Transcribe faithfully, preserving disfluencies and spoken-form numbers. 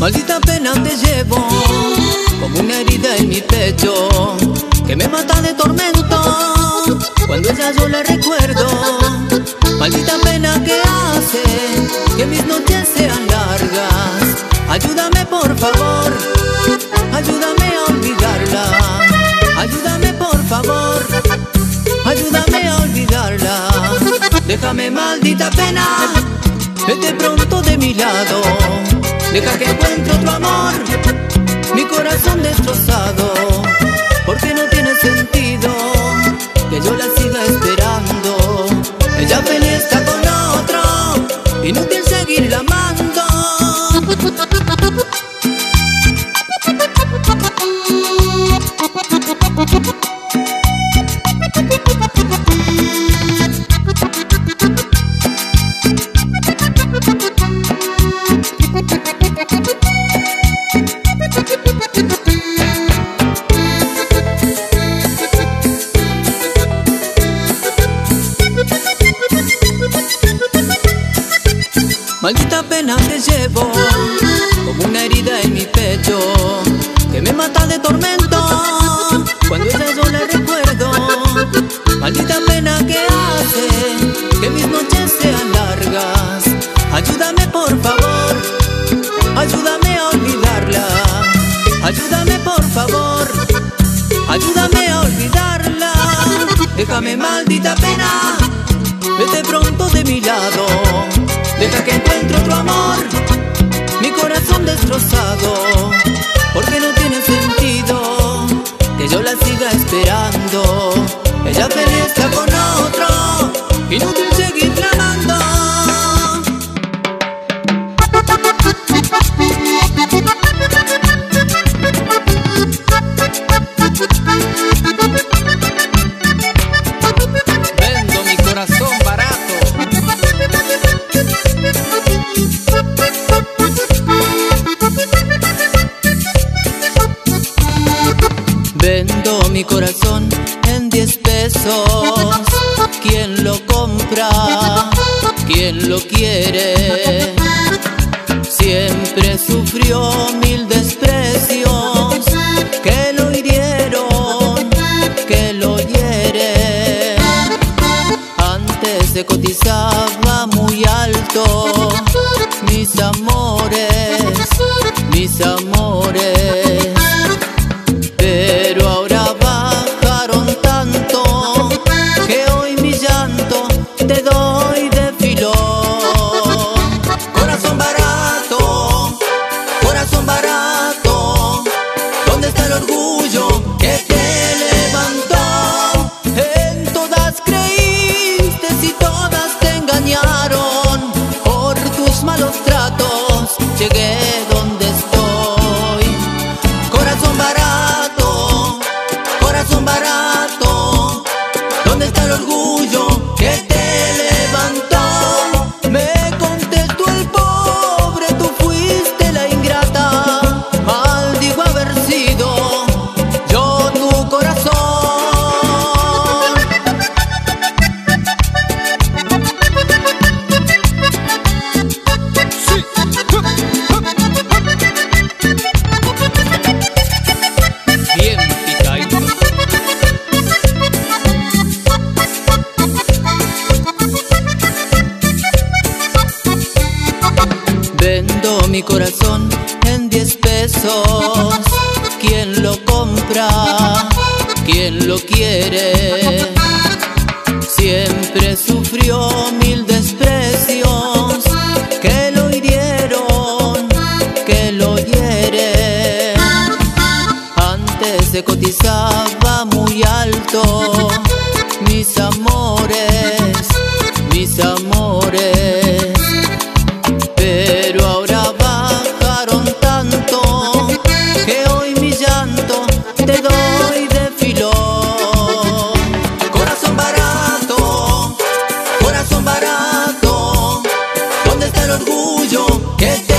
Maldita pena te llevo como una herida en mi pecho que me mata de tormento cuando ella yo la recuerdo. Maldita pena que hace que mis noches sean largas. Ayúdame por favor, ayúdame a olvidarla. Ayúdame por favor, ayúdame a olvidarla. Déjame, maldita pena, vete pronto de mi lado. Deja que encuentre otro amor, mi corazón destrozado. Porque no tiene sentido que yo la siga esperando. Ella feliz está con otro, inútil seguirla amando. Maldita pena te llevo como una herida en mi pecho que me mata de tormento cuando ella yo la recuerdo. Maldita pena que hace que mis noches sean largas. Ayúdame por favor, ayúdame a olvidarla. Ayúdame por favor, ayúdame a olvidarla. Déjame, maldita pena, vete pronto de mi lado. Deja que encuentre otro amor, mi corazón destrozado. Porque no tiene sentido que yo la siga esperando. Ella feliz está con otro, inútil seguirla amando. Vendo mi corazón barato. Vendo mi corazón en diez pesos. ¿Quién lo compra? ¿Quién lo quiere? Siempre sufrió mil desprecios que lo hirieron, que lo hieren. Antes se cotizaba muy alto mis amores, mis amores. Pero ahora bajaron tanto que hoy mi llanto te doy de filón. Corazón barato, corazón barato, ¿dónde está el orgullo que te levantó? En todas creíste y todas te engañaron. Por tus malos tratos llegué donde estoy. Corazón barato, corazón barato, ¿dónde está el orgullo que te levantó? Me contestó el pobre, tú fuiste la ingrata. Maldigo haber sido yo tu corazón. Sí. Bien picadito. Vendo mi corazón en diez pesos. ¿Quién lo compra? ¿Quién lo quiere? Siempre sufrió mil desprecios que lo hirieron, que lo hieren. Antes se cotizaba muy alto mis amores, mis amores. Pero ahora bajaron tanto que hoy mi llanto te doy de filón. Corazón barato, corazón barato, ¿dónde está el orgullo que te